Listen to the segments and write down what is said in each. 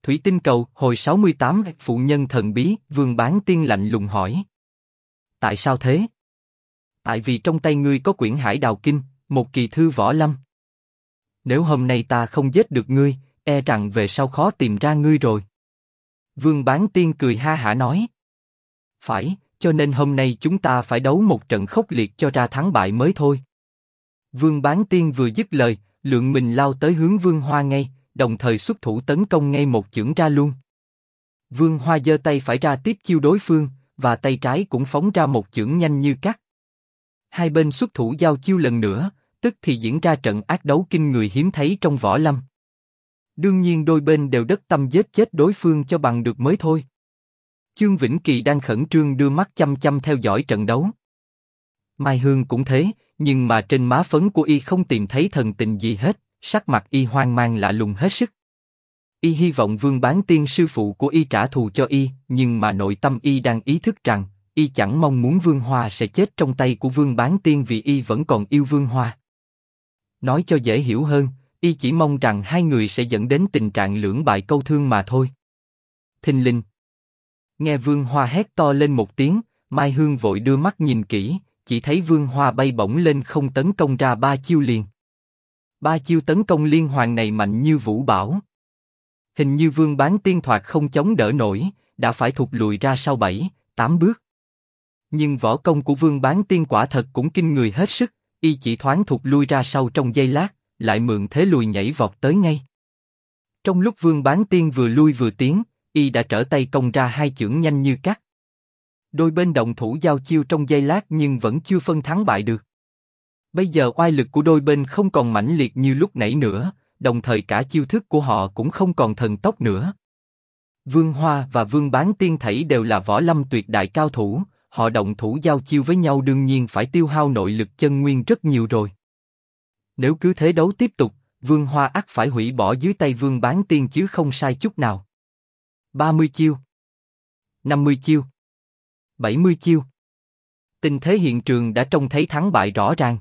Thủy Tinh Cầu, hồi 68, phụ nhân thần bí, Vương Bán Tiên lạnh lùng hỏi. Tại sao thế? Tại vì trong tay ngươi có quyển Hải Đào Kinh, một kỳ thư võ lâm. Nếu hôm nay ta không giết được ngươi, e rằng về sau khó tìm ra ngươi rồi. Vương Bán Tiên cười ha hả nói. Phải, cho nên hôm nay chúng ta phải đấu một trận khốc liệt cho ra thắng bại mới thôi. Vương Bán Tiên vừa dứt lời, lượng mình lao tới hướng Vương Hoa ngay, đồng thời xuất thủ tấn công ngay một chưởng ra luôn. Vương Hoa giơ tay phải ra tiếp chiêu đối phương, và tay trái cũng phóng ra một chưởng nhanh như cắt. Hai bên xuất thủ giao chiêu lần nữa, tức thì diễn ra trận ác đấu kinh người hiếm thấy trong võ lâm. Đương nhiên đôi bên đều đất tâm giết chết đối phương cho bằng được mới thôi. Chương Vĩnh Kỳ đang khẩn trương đưa mắt chăm chăm theo dõi trận đấu. Mai Hương cũng thế, nhưng mà trên má phấn của y không tìm thấy thần tình gì hết, sắc mặt y hoang mang lạ lùng hết sức. Y hy vọng Vương Bán Tiên sư phụ của y trả thù cho y, nhưng mà nội tâm y đang ý thức rằng, y chẳng mong muốn Vương Hoa sẽ chết trong tay của Vương Bán Tiên vì y vẫn còn yêu Vương Hoa. Nói cho dễ hiểu hơn, y chỉ mong rằng hai người sẽ dẫn đến tình trạng lưỡng bại câu thương mà thôi. Thình lình. Nghe Vương Hoa hét to lên một tiếng, Mai Hương vội đưa mắt nhìn kỹ, chỉ thấy Vương Hoa bay bổng lên không tấn công ra 3 chiêu liền. 3 chiêu tấn công liên hoàn này mạnh như vũ bão. Hình như Vương Bán Tiên thoạt không chống đỡ nổi, đã phải thụt lùi ra sau 7, 8 bước. Nhưng võ công của Vương Bán Tiên quả thật cũng kinh người hết sức, y chỉ thoáng thụt lui ra sau trong giây lát, lại mượn thế lùi nhảy vọt tới ngay. Trong lúc Vương Bán Tiên vừa lui vừa tiến, y đã trở tay công ra 2 chưởng nhanh như cắt. Đôi bên động thủ giao chiêu trong giây lát nhưng vẫn chưa phân thắng bại được. Bây giờ oai lực của đôi bên không còn mãnh liệt như lúc nãy nữa, đồng thời cả chiêu thức của họ cũng không còn thần tốc nữa. Vương Hoa và Vương Bán Tiên thảy đều là võ lâm tuyệt đại cao thủ, họ động thủ giao chiêu với nhau đương nhiên phải tiêu hao nội lực chân nguyên rất nhiều rồi. Nếu cứ thế đấu tiếp tục, Vương Hoa ắt phải hủy bỏ dưới tay Vương Bán Tiên chứ không sai chút nào. 30 chiêu, 50 chiêu, 70 chiêu. Tình thế hiện trường đã trông thấy thắng bại rõ ràng.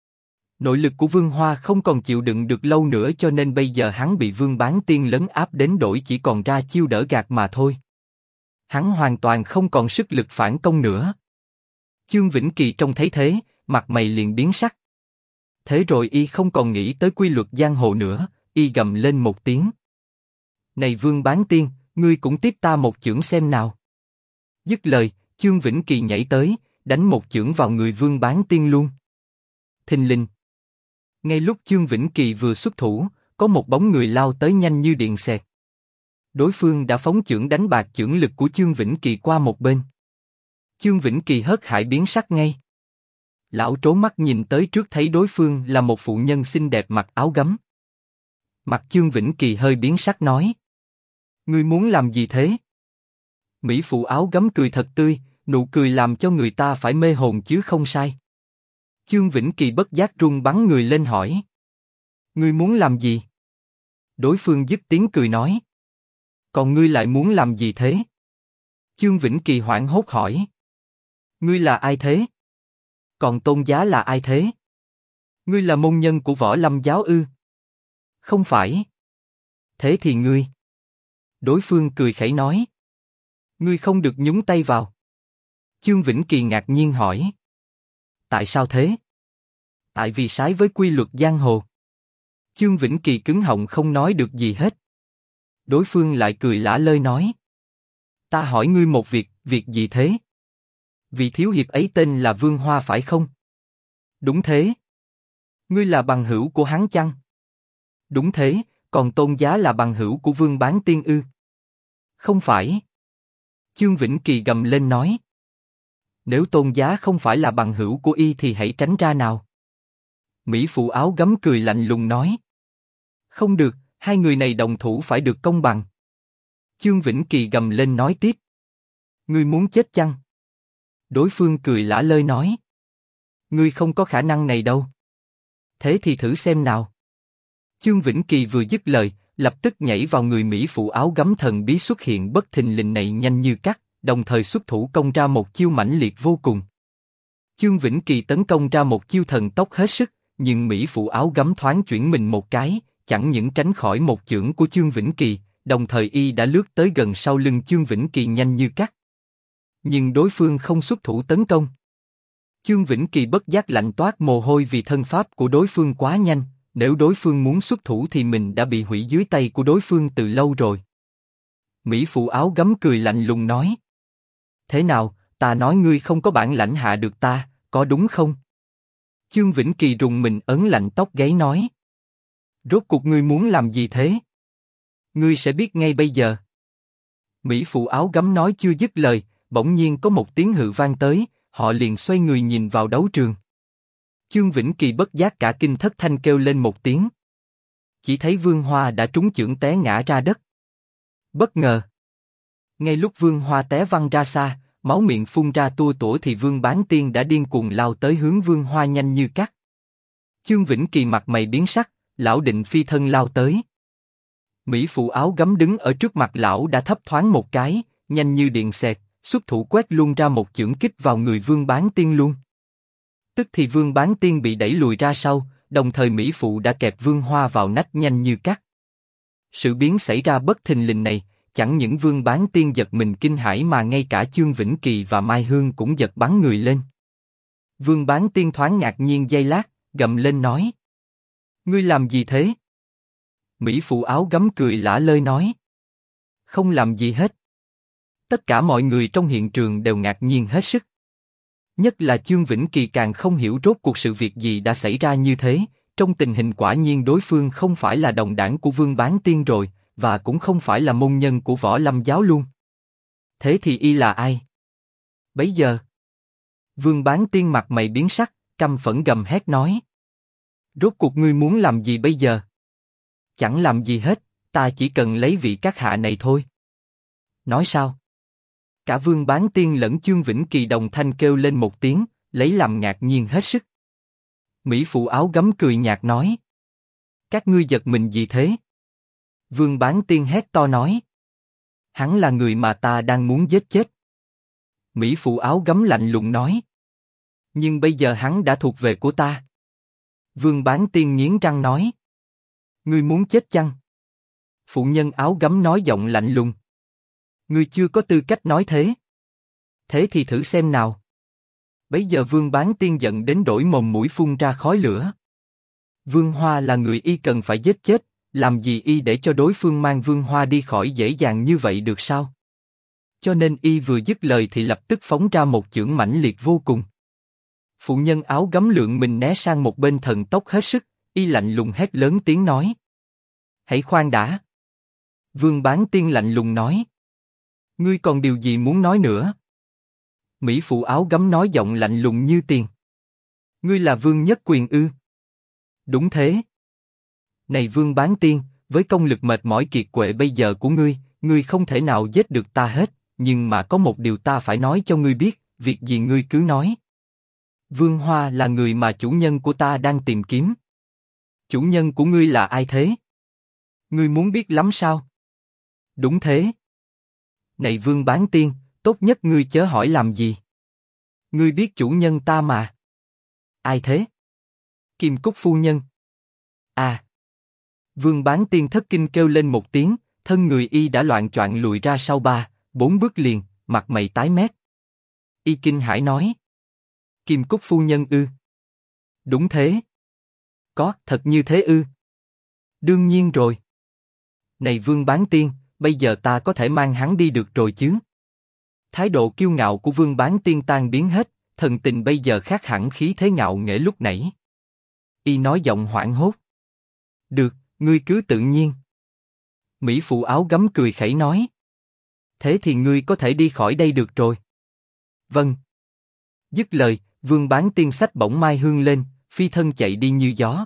Nội lực của Vương Hoa không còn chịu đựng được lâu nữa cho nên bây giờ hắn bị Vương Bán Tiên lấn áp đến đổi chỉ còn ra chiêu đỡ gạt mà thôi. Hắn hoàn toàn không còn sức lực phản công nữa. Chương Vĩnh Kỳ trông thấy thế, mặt mày liền biến sắc. Thế rồi y không còn nghĩ tới quy luật giang hồ nữa, y gầm lên một tiếng. Này Vương Bán Tiên, ngươi cũng tiếp ta một chưởng xem nào. Dứt lời, Chương Vĩnh Kỳ nhảy tới, đánh một chưởng vào người Vương Bán Tiên luôn. Thình lình. Ngay lúc Chương Vĩnh Kỳ vừa xuất thủ, có một bóng người lao tới nhanh như điện xẹt. Đối phương đã phóng chưởng đánh bạc chưởng lực của Chương Vĩnh Kỳ qua một bên. Chương Vĩnh Kỳ hớt hải biến sắc ngay. Lão trố mắt nhìn tới trước thấy đối phương là một phụ nhân xinh đẹp mặc áo gấm. Mặt Chương Vĩnh Kỳ hơi biến sắc nói. Ngươi muốn làm gì thế? Mỹ phụ áo gấm cười thật tươi, nụ cười làm cho người ta phải mê hồn chứ không sai. Chương Vĩnh Kỳ bất giác run bắn người lên hỏi. Ngươi muốn làm gì? Đối phương dứt tiếng cười nói. Còn ngươi lại muốn làm gì thế? Chương Vĩnh Kỳ hoảng hốt hỏi. Ngươi là ai thế? Còn Tôn Giá là ai thế? Ngươi là môn nhân của Võ Lâm giáo ư? Không phải. Thế thì ngươi? Đối phương cười khẩy nói. Ngươi không được nhúng tay vào. Chương Vĩnh Kỳ ngạc nhiên hỏi. Tại sao thế? Tại vì trái với quy luật giang hồ. Chương Vĩnh Kỳ cứng họng không nói được gì hết. Đối phương lại cười lả lơi nói. Ta hỏi ngươi một việc, việc gì thế? Vị thiếu hiệp ấy tên là Vương Hoa phải không? Đúng thế. Ngươi là bằng hữu của hắn chăng? Đúng thế, còn Tôn Giá là bằng hữu của Vương Bán Tiên ư? Không phải. Chương Vĩnh Kỳ gầm lên nói. Nếu Tôn Giá không phải là bằng hữu của y thì hãy tránh ra nào. Mỹ phụ áo gấm cười lạnh lùng nói. Không được, hai người này đồng thủ phải được công bằng. Chương Vĩnh Kỳ gầm lên nói tiếp. Ngươi muốn chết chăng? Đối phương cười lả lơi nói. Ngươi không có khả năng này đâu. Thế thì thử xem nào. Chương Vĩnh Kỳ vừa dứt lời, lập tức nhảy vào người Mỹ phụ áo gấm thần bí xuất hiện bất thình lình này nhanh như cắt, đồng thời xuất thủ công ra một chiêu mãnh liệt vô cùng. Chương Vĩnh Kỳ tấn công ra một chiêu thần tốc hết sức, nhưng Mỹ phụ áo gấm thoáng chuyển mình một cái, chẳng những tránh khỏi một chưởng của Chương Vĩnh Kỳ, đồng thời y đã lướt tới gần sau lưng Chương Vĩnh Kỳ nhanh như cắt. Nhưng đối phương không xuất thủ tấn công. Chương Vĩnh Kỳ bất giác lạnh toát mồ hôi vì thân pháp của đối phương quá nhanh, nếu đối phương muốn xuất thủ thì mình đã bị hủy dưới tay của đối phương từ lâu rồi. Mỹ phụ áo gấm cười lạnh lùng nói. Thế nào, ta nói ngươi không có bản lãnh hạ được ta, có đúng không? Chương Vĩnh Kỳ rùng mình ấn lạnh tóc gáy nói. Rốt cuộc ngươi muốn làm gì thế? Ngươi sẽ biết ngay bây giờ. Mỹ phụ áo gấm nói chưa dứt lời, bỗng nhiên có một tiếng hự vang tới, họ liền xoay người nhìn vào đấu trường. Chương Vĩnh Kỳ bất giác cả kinh thất thanh kêu lên một tiếng. Chỉ thấy Vương Hoa đã trúng chưởng té ngã ra đất. Bất ngờ. Ngay lúc Vương Hoa té văng ra xa, máu miệng phun ra tua tủa thì Vương Bán Tiên đã điên cuồng lao tới hướng Vương Hoa nhanh như cắt. Chương Vĩnh Kỳ mặt mày biến sắc, lão định phi thân lao tới. Mỹ phụ áo gấm đứng ở trước mặt lão đã thấp thoáng một cái, nhanh như điện xẹt, xuất thủ quét luôn ra một chưởng kích vào người Vương Bán Tiên luôn. Tức thì Vương Bán Tiên bị đẩy lùi ra sau, đồng thời Mỹ phụ đã kẹp Vương Hoa vào nách nhanh như cắt. Sự biến xảy ra bất thình lình này, chẳng những Vương Bán Tiên giật mình kinh hãi mà ngay cả Chương Vĩnh Kỳ và Mai Hương cũng giật bắn người lên. Vương Bán Tiên thoáng ngạc nhiên giây lát, gầm lên nói: Ngươi làm gì thế? Mỹ phụ áo gấm cười lả lơi nói: Không làm gì hết. Tất cả mọi người trong hiện trường đều ngạc nhiên hết sức. Nhất là Chương Vĩnh Kỳ càng không hiểu rốt cuộc sự việc gì đã xảy ra như thế, trong tình hình quả nhiên đối phương không phải là đồng đảng của Vương Bán Tiên rồi, và cũng không phải là môn nhân của Võ Lâm giáo luôn. Thế thì y là ai? Bấy giờ, Vương Bán Tiên mặt mày biến sắc, căm phẫn gầm hét nói: Rốt cuộc ngươi muốn làm gì bây giờ? Chẳng làm gì hết, ta chỉ cần lấy vị các hạ này thôi. Nói sao? Cả Vương Bán Tiên lẫn Chương Vĩnh Kỳ đồng thanh kêu lên một tiếng, lấy làm ngạc nhiên hết sức. Mỹ phụ áo gấm cười nhạt nói: Các ngươi giật mình gì thế? Vương Bán Tiên hét to nói: Hắn là người mà ta đang muốn giết chết. Mỹ phụ áo gấm lạnh lùng nói: Nhưng bây giờ hắn đã thuộc về của ta. Vương Bán Tiên nghiến răng nói: Ngươi muốn chết chăng? Phụ nhân áo gấm nói giọng lạnh lùng: Ngươi chưa có tư cách nói thế. Thế thì thử xem nào. Bấy giờ Vương Bán Tiên giận đến đổi mồm mũi phun ra khói lửa. Vương Hoa là người y cần phải giết chết, làm gì y để cho đối phương mang Vương Hoa đi khỏi dễ dàng như vậy được sao? Cho nên y vừa dứt lời thì lập tức phóng ra một chưởng mãnh liệt vô cùng. Phụ nhân áo gấm lượn mình né sang một bên thần tốc hết sức, y lạnh lùng hét lớn tiếng nói: Hãy khoan đã. Vương Bán Tiên lạnh lùng nói: Ngươi còn điều gì muốn nói nữa? Mỹ phụ áo gấm nói giọng lạnh lùng như tiền: Ngươi là Vương Nhất Quyền ư? Đúng thế. Này Vương Bán Tiên, với công lực mệt mỏi kiệt quệ bây giờ của ngươi, ngươi không thể nào giết được ta hết, nhưng mà có một điều ta phải nói cho ngươi biết, việc gì ngươi cứ nói. Vương Hoa là người mà chủ nhân của ta đang tìm kiếm. Chủ nhân của ngươi là ai thế? Ngươi muốn biết lắm sao? Đúng thế. Này Vương Bán Tiên, tốt nhất ngươi chớ hỏi làm gì. Ngươi biết chủ nhân ta mà. Ai thế? Kim Cúc phu nhân. À. Vương Bán Tiên thất kinh kêu lên một tiếng, thân người y đã loạng choạng lùi ra sau 3-4 bước liền, mặt mày tái mét. Y kinh hãi nói: Kim Cúc phu nhân ư? Đúng thế. Có, thật như thế ư? Đương nhiên rồi. Này Vương Bán Tiên, bây giờ ta có thể mang hắn đi được rồi chứ? Thái độ kiêu ngạo của Vương Bán Tiên tan biến hết, thần tình bây giờ khác hẳn khí thế ngạo nghễ lúc nãy. Y nói giọng hoảng hốt: Được, ngươi cứ tự nhiên. Mỹ phụ áo gấm cười khẩy nói: Thế thì ngươi có thể đi khỏi đây được rồi. Vâng. Dứt lời, Vương Bán Tiên xách bổng Mai Hương lên, phi thân chạy đi như gió.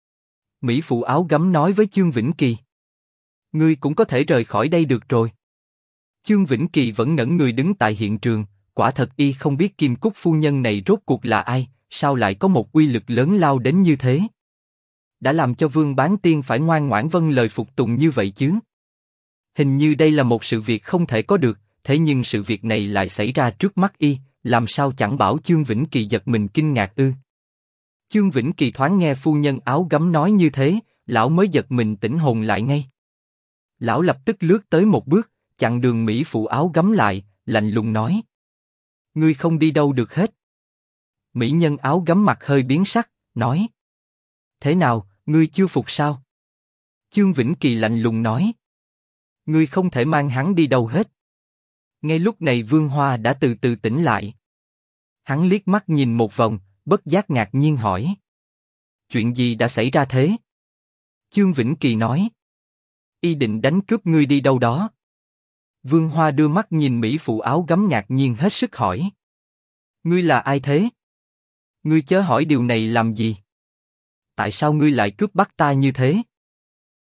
Mỹ phụ áo gấm nói với Chương Vĩnh Kỳ: Ngươi cũng có thể rời khỏi đây được rồi. Chương Vĩnh Kỳ vẫn ngẩn người đứng tại hiện trường, quả thật y không biết Kim Cúc phu nhân này rốt cuộc là ai, sao lại có một uy lực lớn lao đến như thế. Đã làm cho Vương Bán Tiên phải ngoan ngoãn vâng lời phục tùng như vậy chứ? Hình như đây là một sự việc không thể có được, thế nhưng sự việc này lại xảy ra trước mắt y, làm sao chẳng bảo Chương Vĩnh Kỳ giật mình kinh ngạc ư? Chương Vĩnh Kỳ thoáng nghe phu nhân áo gấm nói như thế, lão mới giật mình tỉnh hồn lại ngay. Lão lập tức lướt tới một bước, chặn đường Mỹ phụ áo gấm lại, lạnh lùng nói. Ngươi không đi đâu được hết. Mỹ nhân áo gấm mặt hơi biến sắc, nói. Thế nào, ngươi chưa phục sao? Chương Vĩnh Kỳ lạnh lùng nói. Ngươi không thể mang hắn đi đâu hết. Ngay lúc này Vương Hoa đã từ từ tỉnh lại. Hắn liếc mắt nhìn một vòng, bất giác ngạc nhiên hỏi. Chuyện gì đã xảy ra thế? Chương Vĩnh Kỳ nói. Y định đánh cướp ngươi đi đâu đó. Vương Hoa đưa mắt nhìn Mỹ phụ áo gấm ngạc nhiên hết sức hỏi. Ngươi là ai thế? Ngươi chớ hỏi điều này làm gì? Tại sao ngươi lại cướp bắt ta như thế?